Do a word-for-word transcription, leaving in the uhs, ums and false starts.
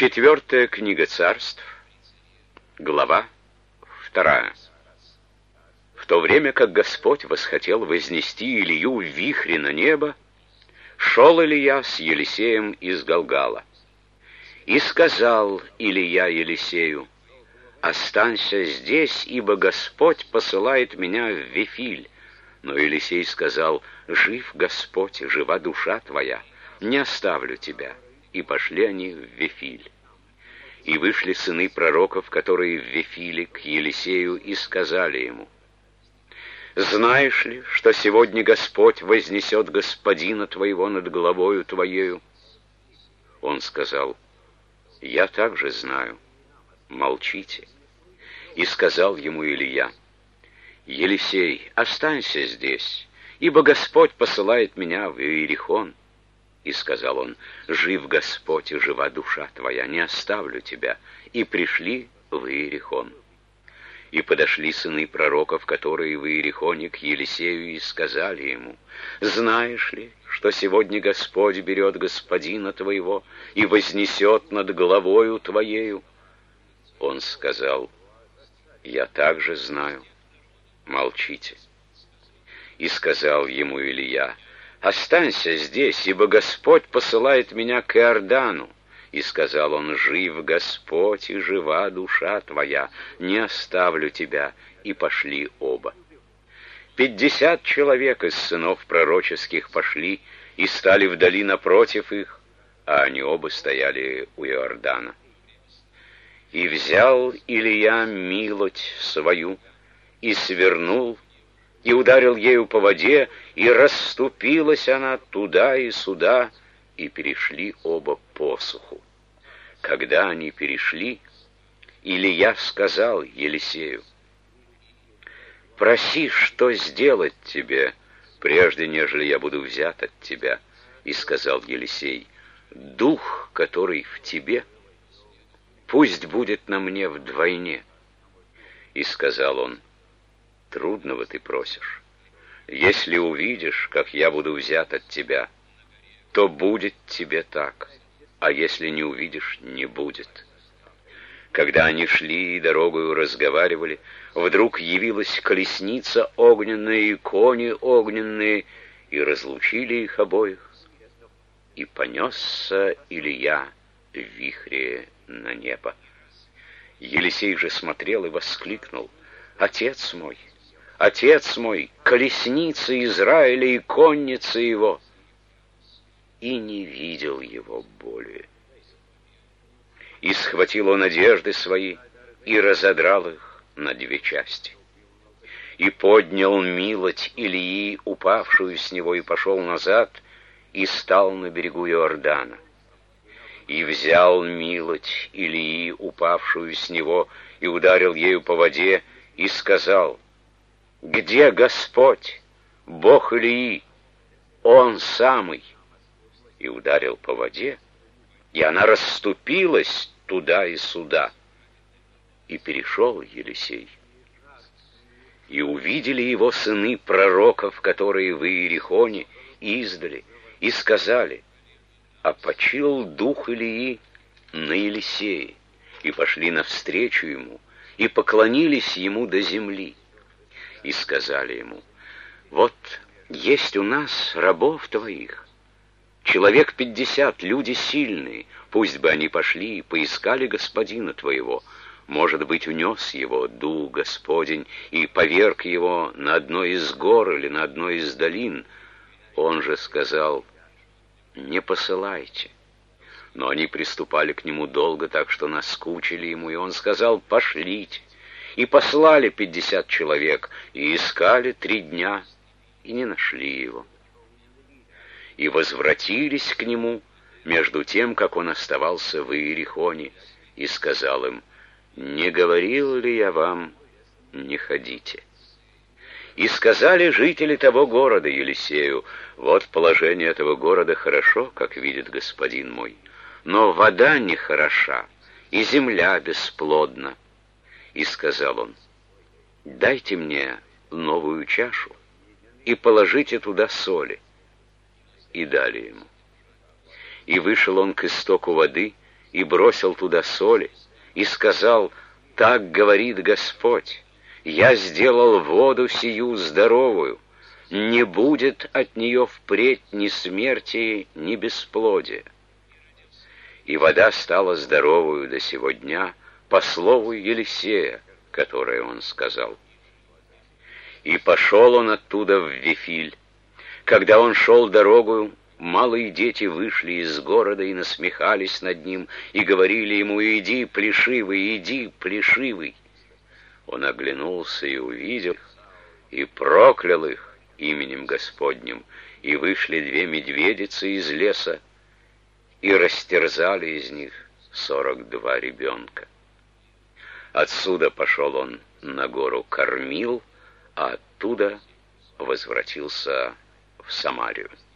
Четвертая книга Царств, глава вторая. В то время как Господь восхотел вознести Илью в вихре на небо, шел Илия с Елисеем из Галгала. И сказал Илия Елисею: «Останься здесь, ибо Господь посылает меня в Вифиль». Но Елисей сказал: «Жив Господь, жива душа твоя, не оставлю тебя». И пошли они в Вифиль. И вышли сыны пророков, которые в Вифиле, к Елисею, и сказали ему: «Знаешь ли, что сегодня Господь вознесет господина твоего над головою твоею?» Он сказал: «Я также знаю, молчите». И сказал ему Илия: «Елисей, останься здесь, ибо Господь посылает меня в Иерихон». И сказал он: «Жив Господь и жива душа твоя, не оставлю тебя». И пришли в Иерихон. И подошли сыны пророков, которые в Иерихоне, к Елисею, и сказали ему: «Знаешь ли, что сегодня Господь берет господина твоего и вознесет над головою твоею?» Он сказал: «Я также знаю, молчите». И сказал ему Илия: «Останься здесь, ибо Господь посылает меня к Иордану». И сказал он: «Жив Господь и жива душа твоя, не оставлю тебя». И пошли оба. Пятьдесят человек из сынов пророческих пошли и стали вдали напротив их, а они оба стояли у Иордана. И взял Илия милоть свою, и свернул, и ударил ею по воде, и расступилась она туда и сюда, и перешли оба посуху. Когда они перешли, Илия сказал Елисею: «Проси, что сделать тебе, прежде нежели я буду взят от тебя». И сказал Елисей: «Дух, который в тебе, пусть будет на мне вдвойне». И сказал он: «Трудного ты просишь. Если увидишь, как я буду взят от тебя, то будет тебе так, а если не увидишь, не будет». Когда они шли и дорогою разговаривали, вдруг явилась колесница огненная и кони огненные, и разлучили их обоих. И понесся Илия в вихре на небо. Елисей же смотрел и воскликнул: «Отец мой! Отец мой, колесница Израиля и конница его!» И не видел его более. И схватил он одежды свои и разодрал их на две части. И поднял милоть Илии, упавшую с него, и пошел назад, и стал на берегу Иордана. И взял милоть Илии, упавшую с него, и ударил ею по воде, и сказал: «Где Господь, Бог Илии? Он самый». И ударил по воде, и она расступилась туда и сюда. И перешел Елисей. И увидели его сыны пророков, которые в Иерихоне, издали, и сказали: «А почил дух Илии на Елисее». И пошли навстречу ему, и поклонились ему до земли. И сказали ему: «Вот есть у нас рабов твоих, человек пятьдесят, люди сильные, пусть бы они пошли и поискали господина твоего. Может быть, унес его дух Господень и поверг его на одной из гор или на одной из долин». Он же сказал: «Не посылайте». Но они приступали к нему долго, так что наскучили ему, и он сказал: «Пошлите». И послали пятьдесят человек, и искали три дня, и не нашли его. И возвратились к нему между тем, как он оставался в Иерихоне, и сказал им: «Не говорил ли я вам, не ходите?» И сказали жители того города Елисею: «Вот положение этого города хорошо, как видит господин мой, но вода нехороша, и земля бесплодна». И сказал он: «Дайте мне новую чашу и положите туда соли». И дали ему. И вышел он к истоку воды, и бросил туда соли, и сказал: «Так говорит Господь, я сделал воду сию здоровую, не будет от нее впредь ни смерти, ни бесплодия». И вода стала здоровую до сего дня, по слову Елисея, которое он сказал. И пошел он оттуда в Вифиль. Когда он шел дорогою, малые дети вышли из города и насмехались над ним, и говорили ему: «Иди, плешивый, иди, плешивый». Он оглянулся и увидел, и проклял их именем Господним, и вышли две медведицы из леса, и растерзали из них сорок два ребенка. Отсюда пошел он на гору Кормил, а оттуда возвратился в Самарию.